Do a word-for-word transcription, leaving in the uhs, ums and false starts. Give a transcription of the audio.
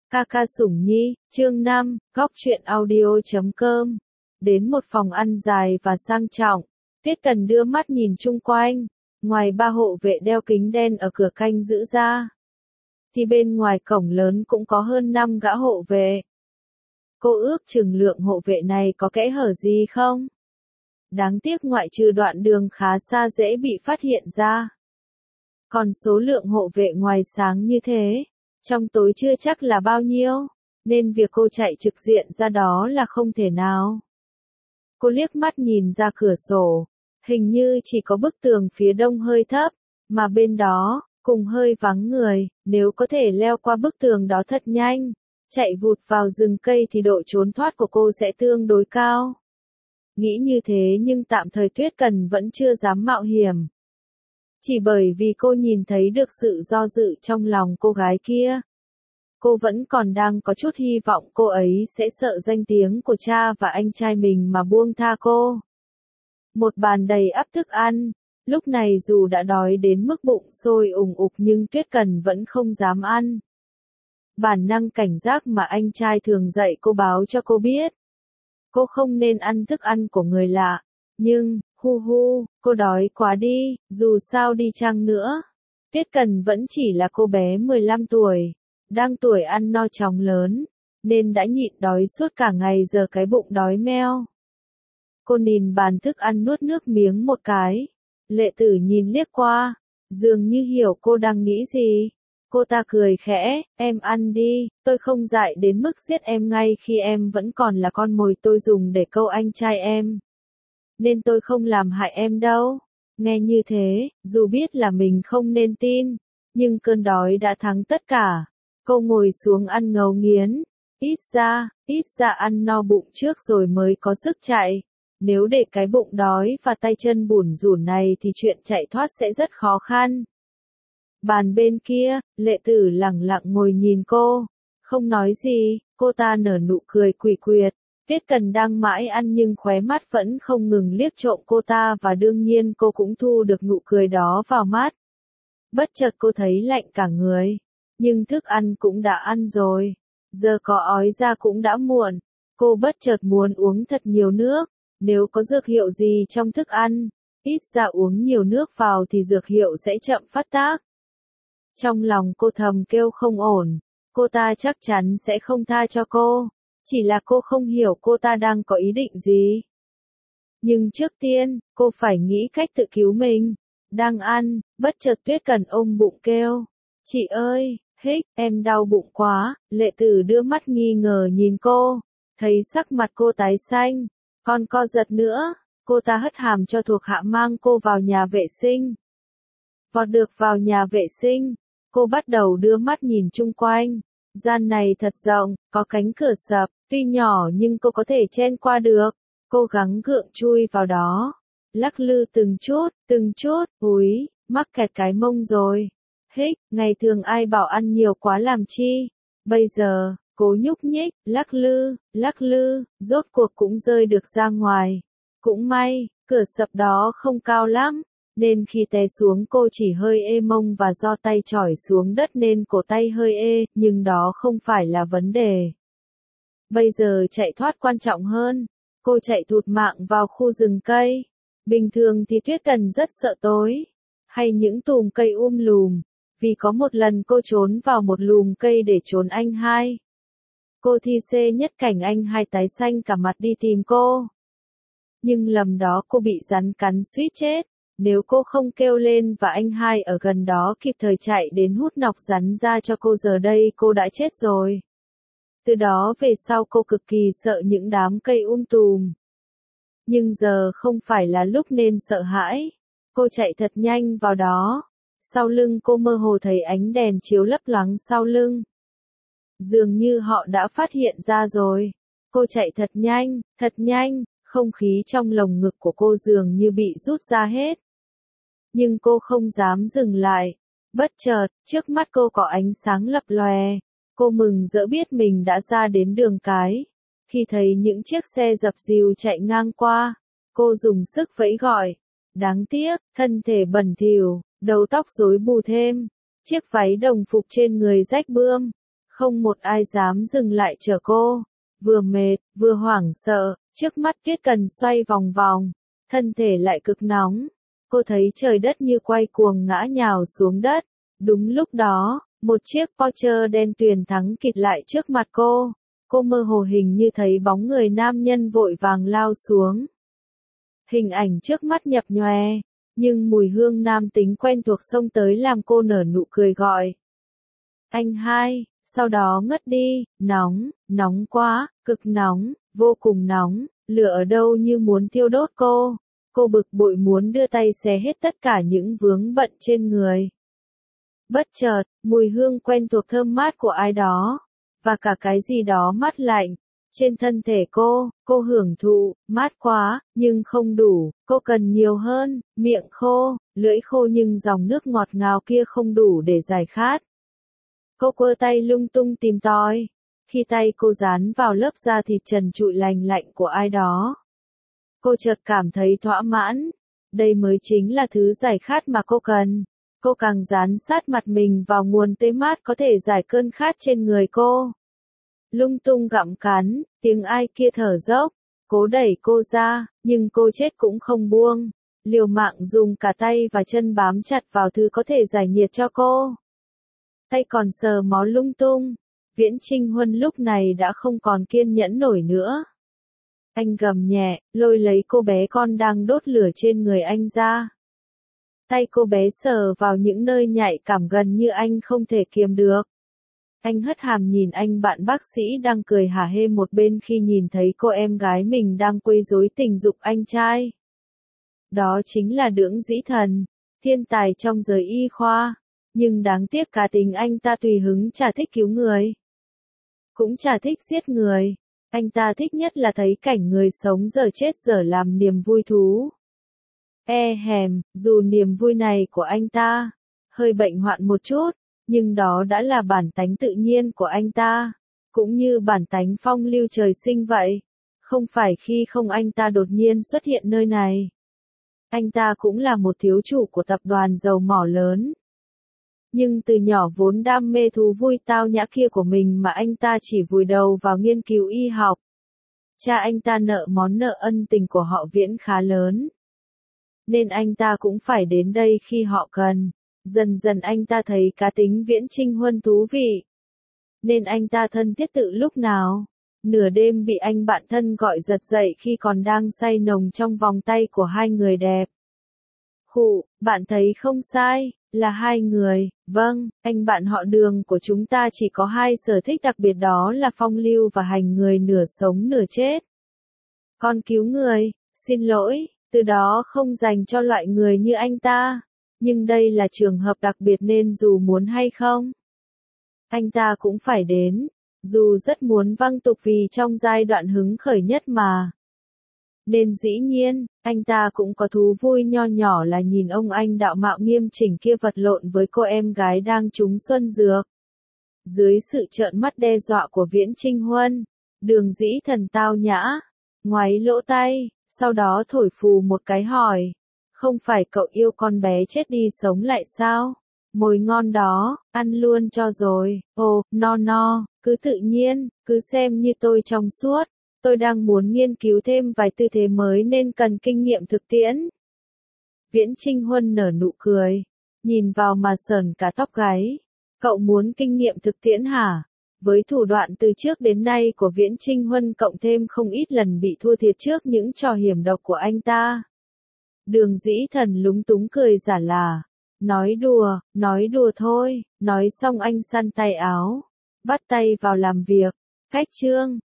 Ca ca Sủng Nhi, chương năm, góc truyện audio chấm com. Đến một phòng ăn dài và sang trọng, Tuyết Cần đưa mắt nhìn chung quanh, ngoài ba hộ vệ đeo kính đen ở cửa canh giữ ra, thì bên ngoài cổng lớn cũng có hơn năm gã hộ vệ. Cô ước chừng lượng hộ vệ này có kẽ hở gì không? Đáng tiếc ngoại trừ đoạn đường khá xa dễ bị phát hiện ra. Còn số lượng hộ vệ ngoài sáng như thế, trong tối chưa chắc là bao nhiêu, nên việc cô chạy trực diện ra đó là không thể nào. Cô liếc mắt nhìn ra cửa sổ, hình như chỉ có bức tường phía đông hơi thấp, mà bên đó, cùng hơi vắng người, nếu có thể leo qua bức tường đó thật nhanh, chạy vụt vào rừng cây thì độ trốn thoát của cô sẽ tương đối cao. Nghĩ như thế nhưng tạm thời Tuyết Cần vẫn chưa dám mạo hiểm. Chỉ bởi vì cô nhìn thấy được sự do dự trong lòng cô gái kia. Cô vẫn còn đang có chút hy vọng cô ấy sẽ sợ danh tiếng của cha và anh trai mình mà buông tha cô. Một bàn đầy ắp thức ăn, lúc này dù đã đói đến mức bụng sôi ùng ục nhưng Tuyết Cần vẫn không dám ăn. Bản năng cảnh giác mà anh trai thường dạy cô báo cho cô biết. Cô không nên ăn thức ăn của người lạ, nhưng, hu hu, cô đói quá đi, dù sao đi chăng nữa. Tuyết Cần vẫn chỉ là cô bé mười lăm tuổi, đang tuổi ăn no chóng lớn, nên đã nhịn đói suốt cả ngày giờ cái bụng đói meo. Cô nhìn bàn thức ăn nuốt nước miếng một cái. Lệ Tử nhìn liếc qua, dường như hiểu cô đang nghĩ gì. Cô ta cười khẽ, em ăn đi, tôi không dại đến mức giết em ngay khi em vẫn còn là con mồi tôi dùng để câu anh trai em. Nên tôi không làm hại em đâu. Nghe như thế, dù biết là mình không nên tin, nhưng cơn đói đã thắng tất cả. Cô ngồi xuống ăn ngấu nghiến, ít ra, ít ra ăn no bụng trước rồi mới có sức chạy. Nếu để cái bụng đói và tay chân bủn rủn này thì chuyện chạy thoát sẽ rất khó khăn. Bàn bên kia, Lệ Tử lẳng lặng ngồi nhìn cô, không nói gì, cô ta nở nụ cười quỷ quyệt. Tuyết Cần đang mãi ăn nhưng khóe mắt vẫn không ngừng liếc trộm cô ta và đương nhiên cô cũng thu được nụ cười đó vào mắt. Bất chợt cô thấy lạnh cả người, nhưng thức ăn cũng đã ăn rồi, giờ có ói ra cũng đã muộn. Cô bất chợt muốn uống thật nhiều nước, nếu có dược hiệu gì trong thức ăn, ít ra uống nhiều nước vào thì dược hiệu sẽ chậm phát tác. Trong lòng cô thầm kêu không ổn, cô ta chắc chắn sẽ không tha cho cô, chỉ là cô không hiểu cô ta đang có ý định gì. Nhưng trước tiên, cô phải nghĩ cách tự cứu mình. Đang ăn, bất chợt Tuyết Cần ôm bụng kêu, chị ơi, hích, em đau bụng quá. Lệ Tử đưa mắt nghi ngờ nhìn cô, thấy sắc mặt cô tái xanh, còn co giật nữa, cô ta hất hàm cho thuộc hạ mang cô vào nhà vệ sinh. Vọt được vào nhà vệ sinh, cô bắt đầu đưa mắt nhìn chung quanh. Gian này thật rộng, có cánh cửa sập, tuy nhỏ nhưng cô có thể chen qua được. Cô gắng gượng chui vào đó, lắc lư từng chút, từng chút, úi, mắc kẹt cái mông rồi. Hích, ngày thường ai bảo ăn nhiều quá làm chi. Bây giờ, cố nhúc nhích, lắc lư, lắc lư, rốt cuộc cũng rơi được ra ngoài. Cũng may, cửa sập đó không cao lắm, nên khi té xuống cô chỉ hơi ê mông và do tay chỏi xuống đất nên cổ tay hơi ê, nhưng đó không phải là vấn đề. Bây giờ chạy thoát quan trọng hơn. Cô chạy thụt mạng vào khu rừng cây. Bình thường thì Tuyết Cần rất sợ tối, hay những tùm cây um lùm, vì có một lần cô trốn vào một lùm cây để trốn anh hai. Cô thi xê nhất cảnh anh hai tái xanh cả mặt đi tìm cô. Nhưng lầm đó cô bị rắn cắn suýt chết. Nếu cô không kêu lên và anh hai ở gần đó kịp thời chạy đến hút nọc rắn ra cho cô giờ đây cô đã chết rồi. Từ đó về sau cô cực kỳ sợ những đám cây um tùm. Nhưng giờ không phải là lúc nên sợ hãi. Cô chạy thật nhanh vào đó. Sau lưng cô mơ hồ thấy ánh đèn chiếu lấp loáng sau lưng. Dường như họ đã phát hiện ra rồi. Cô chạy thật nhanh, thật nhanh, không khí trong lồng ngực của cô dường như bị rút ra hết. Nhưng cô không dám dừng lại. Bất chợt, trước mắt cô có ánh sáng lập lòe. Cô mừng rỡ biết mình đã ra đến đường cái. Khi thấy những chiếc xe dập dìu chạy ngang qua, cô dùng sức vẫy gọi. Đáng tiếc, thân thể bẩn thỉu, đầu tóc rối bù thêm, chiếc váy đồng phục trên người rách bươm. Không một ai dám dừng lại chờ cô. Vừa mệt, vừa hoảng sợ, trước mắt Tuyết Cần xoay vòng vòng, thân thể lại cực nóng. Cô thấy trời đất như quay cuồng ngã nhào xuống đất. Đúng lúc đó, một chiếc Porsche đen tuyền thắng kịt lại trước mặt cô. Cô mơ hồ hình như thấy bóng người nam nhân vội vàng lao xuống. Hình ảnh trước mắt nhập nhòe, nhưng mùi hương nam tính quen thuộc xông tới làm cô nở nụ cười gọi. Anh hai, sau đó ngất đi, nóng, nóng quá, cực nóng, vô cùng nóng, lửa ở đâu như muốn thiêu đốt cô. Cô bực bội muốn đưa tay xé hết tất cả những vướng bận trên người. Bất chợt, mùi hương quen thuộc thơm mát của ai đó, và cả cái gì đó mát lạnh, trên thân thể cô, cô hưởng thụ, mát quá, nhưng không đủ, cô cần nhiều hơn, miệng khô, lưỡi khô nhưng dòng nước ngọt ngào kia không đủ để giải khát. Cô quơ tay lung tung tìm tòi, khi tay cô dán vào lớp da thịt trần trụi lành lạnh của ai đó. Cô chợt cảm thấy thỏa mãn, đây mới chính là thứ giải khát mà cô cần. Cô càng dán sát mặt mình vào nguồn tê mát có thể giải cơn khát trên người cô. Lung tung gặm cắn, tiếng ai kia thở dốc, cố đẩy cô ra, nhưng cô chết cũng không buông. Liều mạng dùng cả tay và chân bám chặt vào thứ có thể giải nhiệt cho cô. Tay còn sờ mó lung tung. Viễn Trinh Huân lúc này đã không còn kiên nhẫn nổi nữa. Anh gầm nhẹ, lôi lấy cô bé con đang đốt lửa trên người anh ra. Tay cô bé sờ vào những nơi nhạy cảm gần như anh không thể kiềm được. Anh hất hàm nhìn anh bạn bác sĩ đang cười hả hê một bên khi nhìn thấy cô em gái mình đang quấy rối tình dục anh trai. Đó chính là Đưỡng Dĩ Thần, thiên tài trong giới y khoa. Nhưng đáng tiếc cá tính anh ta tùy hứng chả thích cứu người. Cũng chả thích giết người. Anh ta thích nhất là thấy cảnh người sống giờ chết giờ làm niềm vui thú. E hèm, dù niềm vui này của anh ta hơi bệnh hoạn một chút, nhưng đó đã là bản tánh tự nhiên của anh ta, cũng như bản tánh phong lưu trời sinh vậy. Không phải khi không anh ta đột nhiên xuất hiện nơi này. Anh ta cũng là một thiếu chủ của tập đoàn dầu mỏ lớn. Nhưng từ nhỏ vốn đam mê thú vui tao nhã kia của mình mà anh ta chỉ vùi đầu vào nghiên cứu y học. Cha anh ta nợ món nợ ân tình của họ Viễn khá lớn. Nên anh ta cũng phải đến đây khi họ cần. Dần dần anh ta thấy cá tính Viễn Trinh Huân thú vị. Nên anh ta thân thiết tự lúc nào. Nửa đêm bị anh bạn thân gọi giật dậy khi còn đang say nồng trong vòng tay của hai người đẹp. Khụ, bạn thấy không sai, là hai người, vâng, anh bạn họ Đường của chúng ta chỉ có hai sở thích đặc biệt, đó là phong lưu và hành người nửa sống nửa chết. Còn cứu người, xin lỗi, từ đó không dành cho loại người như anh ta. Nhưng đây là trường hợp đặc biệt nên dù muốn hay không, anh ta cũng phải đến, dù rất muốn văng tục vì trong giai đoạn hứng khởi nhất mà. Nên dĩ nhiên, anh ta cũng có thú vui nho nhỏ là nhìn ông anh đạo mạo nghiêm chỉnh kia vật lộn với cô em gái đang trúng xuân dược. Dưới sự trợn mắt đe dọa của Viễn Trinh Huân, Đường Dĩ Thần tao nhã, ngoáy lỗ tay, sau đó thổi phù một cái hỏi. Không phải cậu yêu con bé chết đi sống lại sao? Mồi ngon đó, ăn luôn cho rồi. Ồ, no no, cứ tự nhiên, cứ xem như tôi trong suốt. Tôi đang muốn nghiên cứu thêm vài tư thế mới nên cần kinh nghiệm thực tiễn. Viễn Trinh Huân nở nụ cười, nhìn vào mà sờn cả tóc gáy. Cậu muốn kinh nghiệm thực tiễn hả? Với thủ đoạn từ trước đến nay của Viễn Trinh Huân cộng thêm không ít lần bị thua thiệt trước những trò hiểm độc của anh ta. Đường Dĩ Thần lúng túng cười giả là. Nói đùa, nói đùa thôi, nói xong anh săn tay áo, bắt tay vào làm việc. Khách trương,